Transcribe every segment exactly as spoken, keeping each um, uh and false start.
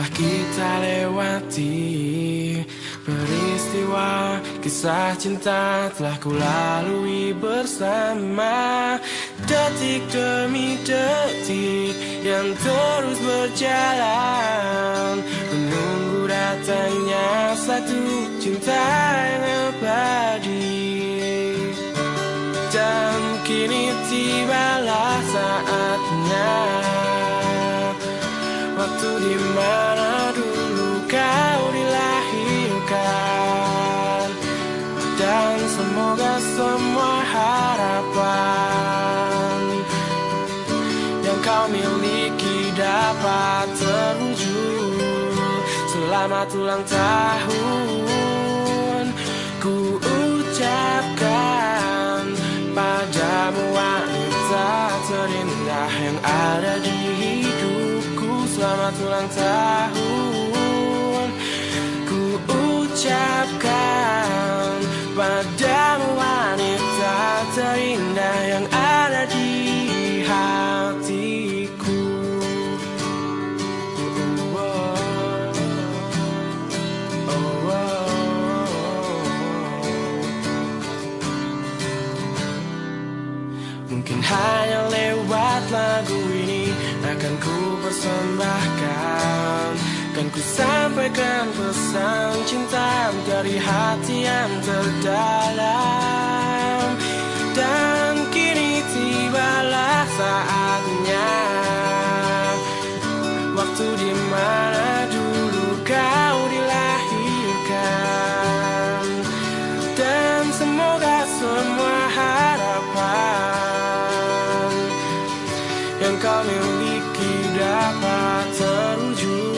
telah kita lewati, peristiwa kisah cinta telah kulalui bersama. Detik demi detik yang terus berjalan, menunggu datangnya satu cinta yang abadi. Dan kini tibalah saatnya, waktu di mana dulu kau dilahirkan. Dan semoga semua harapan yang kau miliki dapat terwujud. Selamat ulang tahun ku ucapkan padamu, wanita terindah yang ada di hidupku. Selamat ulang tahun ku ucapkan padamu, wanita terindah yang ada di hatiku. Oh, oh, oh, oh. Mungkin hanya lewat lagu ini akan ku persembahkan, kan ku sampaikan pesan cinta dari hati yang terdalam. Dan kini tibalah saatnya, waktu di mana dulu kau dilahirkan. Dan semoga semua harapan yang kau miliki dapat terwujud.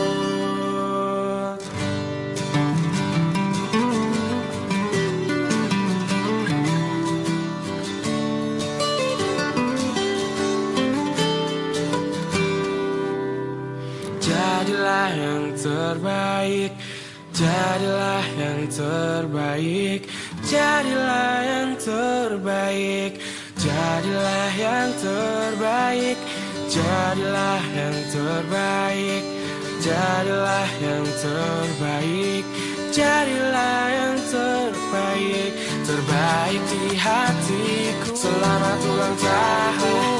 Jadilah yang terbaik, jadilah yang terbaik, jadilah yang terbaik, jadilah yang terbaik, jadilah yang terbaik, jadilah yang terbaik, jadilah yang terbaik, terbaik di hatiku. Selamat ulang tahun